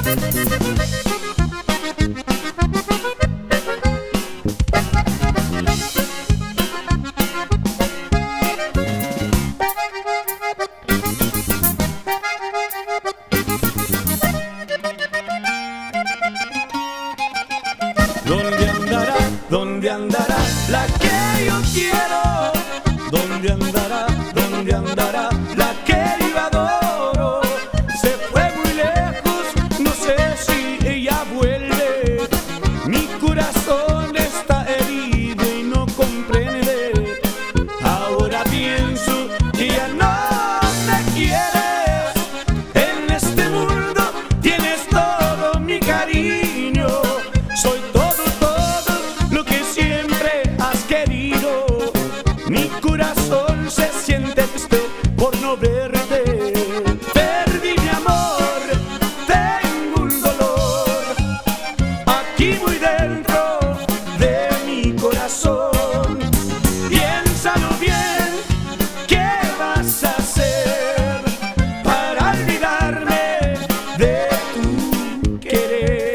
¿Dónde andará la que yo quiero? ¿Dónde andará? ¿Dónde andará la que yo adoro? Se fue muy lejos, no sé si ella vuelve. Mi corazón está herido y no comprende. Ahora pienso que ya no me quieres. En este mundo tienes todo mi cariño. Soy todo lo que siempre has querido. Mi corazón se siente triste por no verte. Perdí mi amor, tengo un dolor aquí muy dentro de mi corazón. Piénsalo bien, ¿qué vas a hacer para olvidarme de tu querer?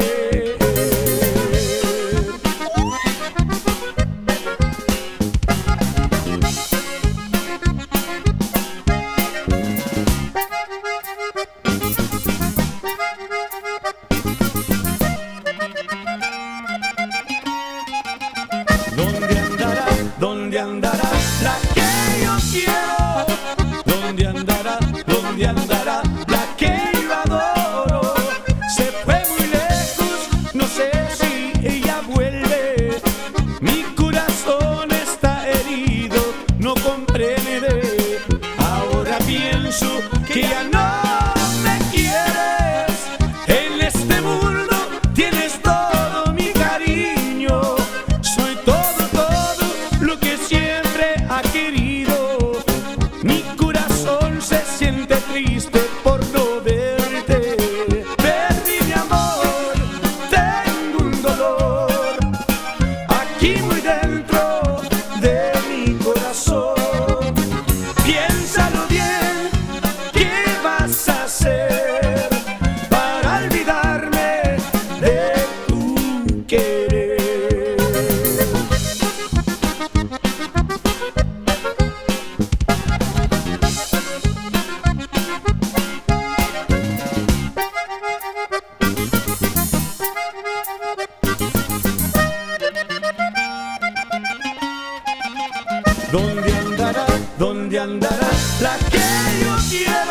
¿Dónde andará la que yo quiero? ¿Dónde andará? ¿Dónde andará la que yo adoro? Se fue muy lejos, no sé si ella vuelve. Mi corazón está herido, no comprende. Ahora pienso que ya no me quieres. En este mundo tienes todo mi cariño. Soy todo lo que siempre ha querido. Mi corazón se siente triste por no verte. Perdí mi amor, tengo un dolor aquí muy dentro de mi corazón. Piénsalo bien, ¿qué vas a hacer para olvidarme de tu querer? ¿Dónde andará? ¿Dónde andará la que yo quiero?